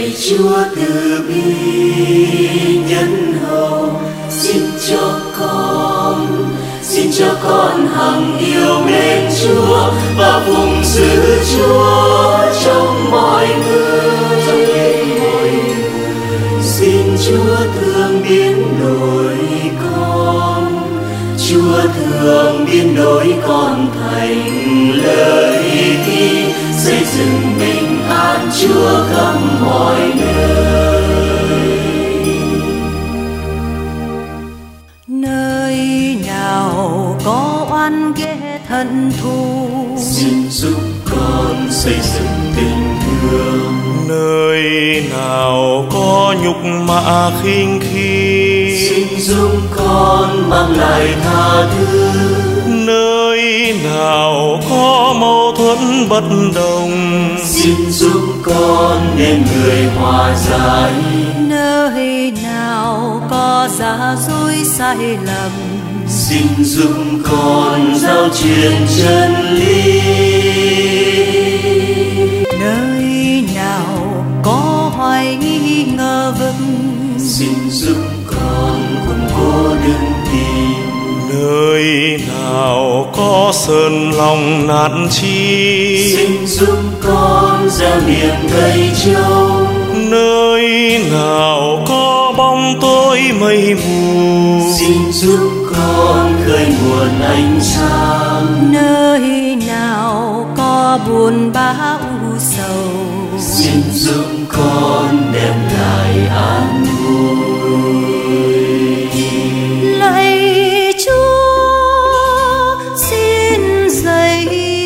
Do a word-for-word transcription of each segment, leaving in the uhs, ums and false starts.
Lạy Chúa từ bi nhân hậu, xin cho con, xin cho con hằng yêu mến Chúa và phụng sự Chúa trong mọi người. Xin Chúa thương biến đổi con, Chúa thương biến đổi con thành lợi thi, xây dựng bình an Chúa khắp mọi nơi. Nơi nào có oan ghê hận thù, xin giúp con xây dựng tình thương. Nơi nào có nhục mạ khinh khi, xin giúp con mang lại tha thứ. Nơi nào có mâu thuẫn bất đồng, xin giúp con nên người hòa giải. Nơi nào có giả dối sai lầm, xin giúp con giao truyền chân lý. Nơi nào có hoài nghi ngờ vực, xin giúp con củng cố đức tin. Nơi nào có sơn lòng nản chi, xin giúp con gieo niềm cây trông. Nơi nào có bóng tối mây mù, xin giúp con khơi nguồn ánh sáng. Nơi nào có buồn bã u sầu, xin giúp con đem lại an vui. Lạy Chúa, xin dạy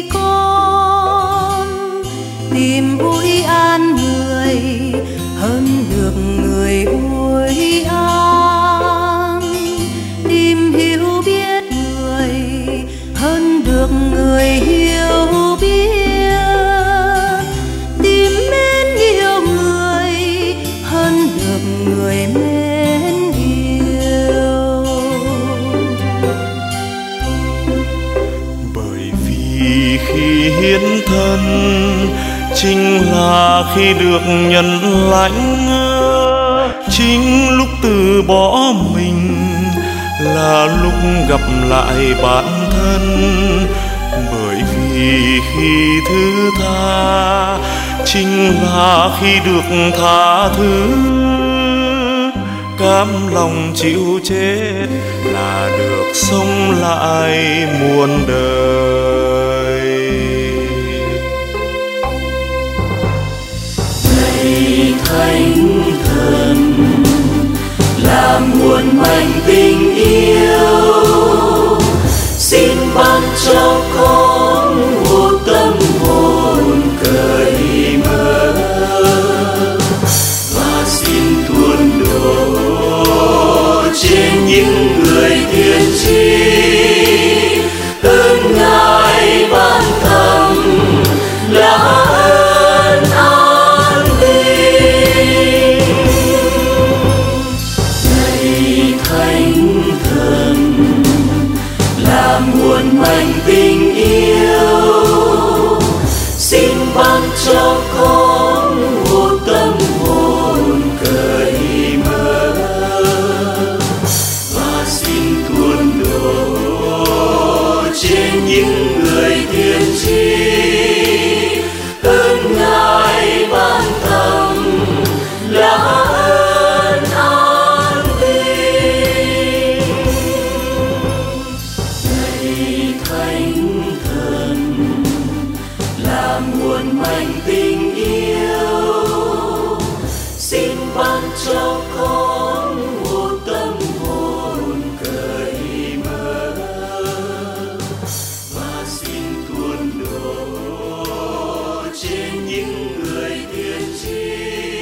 con tìm vui an người hơn được người ôi an, tìm hiểu biết người hơn được người hiểu biết, tìm mến yêu người hơn được người mến yêu. Bởi vì khi hiến thân chính là khi được nhận lãnh, chính lúc từ bỏ mình là lúc gặp lại bản thân. Bởi vì khi thứ tha chính là khi được tha thứ, cam lòng chịu chết là được sống lại muôn đời. Lạy Thánh Thần, làm nguồn mạnh tình yêu, xin ban cho con một tâm hồn cởi mở, và xin tuôn đổ trên những người tiên tri ơn Ngài ban thầm là ơn an bình. Lạy Thánh Thần, làm nguồn mạnh tình yêu, xin ban cho con một tâm hồn cởi mở, và xin tuôn đổ trên những người tiên tri ơn Ngài ban thầm là ơn an bình. Lạy Thánh Thần, làm nguồn mạnh tình yêu, xin ban cho con một tâm hồn cởi mở, và xin tuôn đổ trên những người tiên tri